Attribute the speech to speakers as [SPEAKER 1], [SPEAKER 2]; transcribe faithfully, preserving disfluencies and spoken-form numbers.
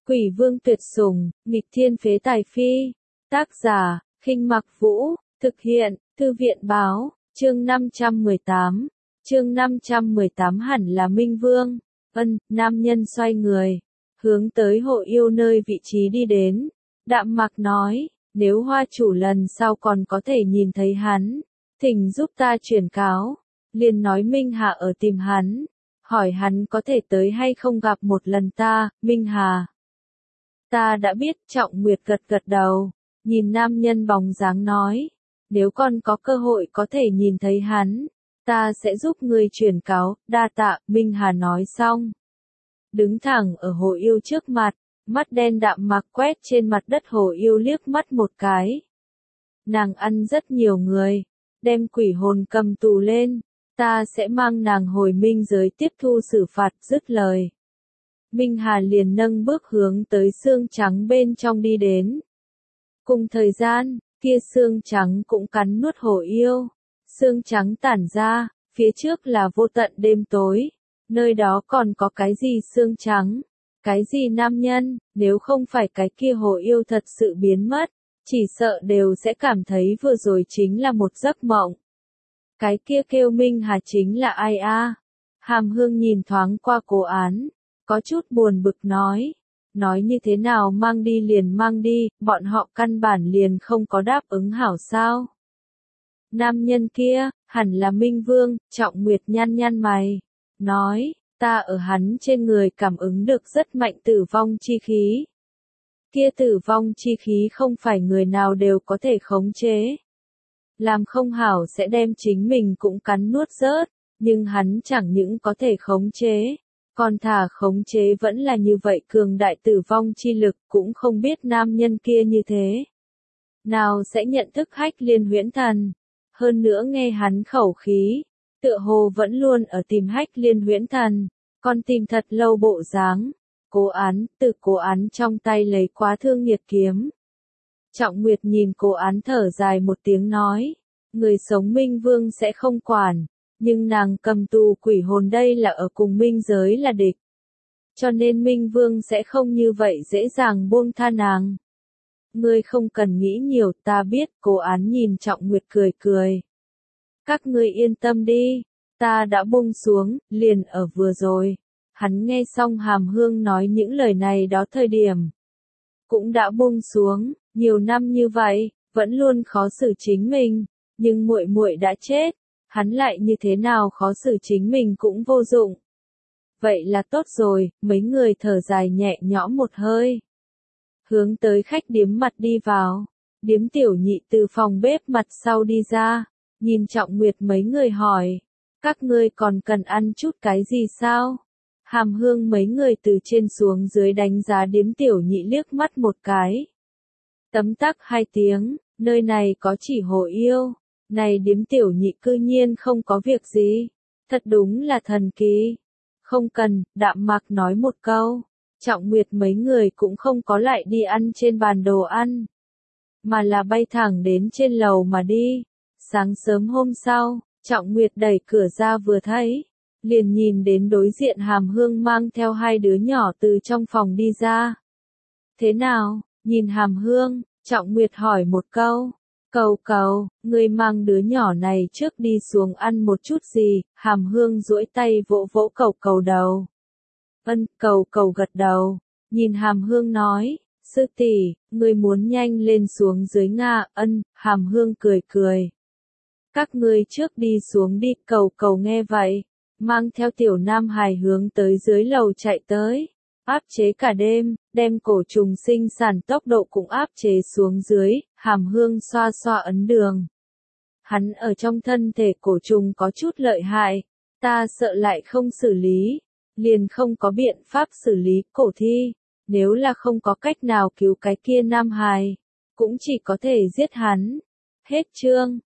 [SPEAKER 1] Quỷ vương tuyệt sủng, nghịch thiên phế tài phi. Tác giả, Khinh Mặc Vũ, thực hiện, Thư viện báo, chương năm trăm mười tám. Chương năm trăm mười tám hẳn là Minh Vương. Ân, nam nhân xoay người, hướng tới hộ yêu nơi vị trí đi đến. Đạm Mặc nói, nếu hoa chủ lần sau còn có thể nhìn thấy hắn, thỉnh giúp ta truyền cáo. Liền nói Minh Hà ở tìm hắn, hỏi hắn có thể tới hay không gặp một lần ta. Minh Hà, ta đã biết. Trọng Nguyệt gật gật đầu, nhìn nam nhân bóng dáng nói, nếu con có cơ hội có thể nhìn thấy hắn, ta sẽ giúp ngươi truyền cáo. Đa tạ. Minh Hà nói xong, đứng thẳng ở hồ yêu trước mặt, mắt đen Đạm Mặc quét trên mặt đất hồ yêu liếc mắt một cái. Nàng ăn rất nhiều người, đem quỷ hồn cầm tù lên, ta sẽ mang nàng hồi minh giới tiếp thu xử phạt. Dứt lời, Minh Hà liền nâng bước hướng tới xương trắng bên trong đi đến. Cùng thời gian, kia xương trắng cũng cắn nuốt hồ yêu. Xương trắng tản ra, phía trước là vô tận đêm tối. Nơi đó còn có cái gì xương trắng? Cái gì nam nhân? Nếu không phải cái kia hồ yêu thật sự biến mất, chỉ sợ đều sẽ cảm thấy vừa rồi chính là một giấc mộng. Cái kia kêu Minh Hà chính là ai a? Hàm Hương nhìn thoáng qua Cố Án, có chút buồn bực nói. Nói như thế nào mang đi liền mang đi, bọn họ căn bản liền không có đáp ứng hảo sao. Nam nhân kia, hẳn là Minh Vương. Trọng Nguyệt nhăn nhăn mày, nói, ta ở hắn trên người cảm ứng được rất mạnh tử vong chi khí. Kia tử vong chi khí không phải người nào đều có thể khống chế. Làm không hảo sẽ đem chính mình cũng cắn nuốt rớt, nhưng hắn chẳng những có thể khống chế, còn thả khống chế vẫn là như vậy cường đại tử vong chi lực. Cũng không biết nam nhân kia như thế nào sẽ nhận thức Hách Liên Huyễn Thần. Hơn nữa nghe hắn khẩu khí, tựa hồ vẫn luôn ở tìm Hách Liên Huyễn Thần, còn tìm thật lâu bộ dáng. Cố Án, từ Cố Án trong tay lấy quá thương nghiệt kiếm. Trọng Nguyệt nhìn Cố Án thở dài một tiếng nói, người sống Minh Vương sẽ không quản, nhưng nàng cầm tù quỷ hồn đây là ở cùng minh giới là địch. Cho nên Minh Vương sẽ không như vậy dễ dàng buông tha nàng. Ngươi không cần nghĩ nhiều, ta biết. Cố Án nhìn Trọng Nguyệt cười cười. Các ngươi yên tâm đi, ta đã buông xuống, liền ở vừa rồi. Hắn nghe xong Hàm Hương nói những lời này đó thời điểm, cũng đã buông xuống. Nhiều năm như vậy, vẫn luôn khó xử chính mình, nhưng muội muội đã chết, hắn lại như thế nào khó xử chính mình cũng vô dụng. Vậy là tốt rồi. Mấy người thở dài nhẹ nhõm một hơi, hướng tới khách điếm mặt đi vào. Điếm Tiểu Nhị từ phòng bếp mặt sau đi ra, nhìn Trọng Nguyệt mấy người hỏi, các ngươi còn cần ăn chút cái gì sao? Hàm Hương mấy người từ trên xuống dưới đánh giá Điếm Tiểu Nhị liếc mắt một cái. Tấm tắc hai tiếng, nơi này có chỉ hồ yêu, này Điếm Tiểu Nhị cư nhiên không có việc gì, thật đúng là thần kỳ. Không cần. Đạm Mặc nói một câu. Trọng Nguyệt mấy người cũng không có lại đi ăn trên bàn đồ ăn, mà là bay thẳng đến trên lầu mà đi. Sáng sớm hôm sau, Trọng Nguyệt đẩy cửa ra vừa thấy, liền nhìn đến đối diện Hàm Hương mang theo hai đứa nhỏ từ trong phòng đi ra. Thế nào? Nhìn Hàm Hương, Trọng Nguyệt hỏi một câu. Cầu cầu, ngươi mang đứa nhỏ này trước đi xuống ăn một chút gì. Hàm Hương duỗi tay vỗ vỗ cầu cầu đầu. Ân. Cầu cầu gật đầu, nhìn Hàm Hương nói, sư tỷ, ngươi muốn nhanh lên xuống dưới Nga. Ân. Hàm Hương cười cười. Các ngươi trước đi xuống đi. Cầu cầu nghe vậy, mang theo tiểu nam hài hướng tới dưới lầu chạy tới. Áp chế cả đêm, đem cổ trùng sinh sản tốc độ cũng áp chế xuống dưới. Hàm Hương xoa xoa ấn đường. Hắn ở trong thân thể cổ trùng có chút lợi hại, ta sợ lại không xử lý, liền không có biện pháp xử lý. Cổ thi, nếu là không có cách nào cứu cái kia nam hài, cũng chỉ có thể giết hắn. Hết chương.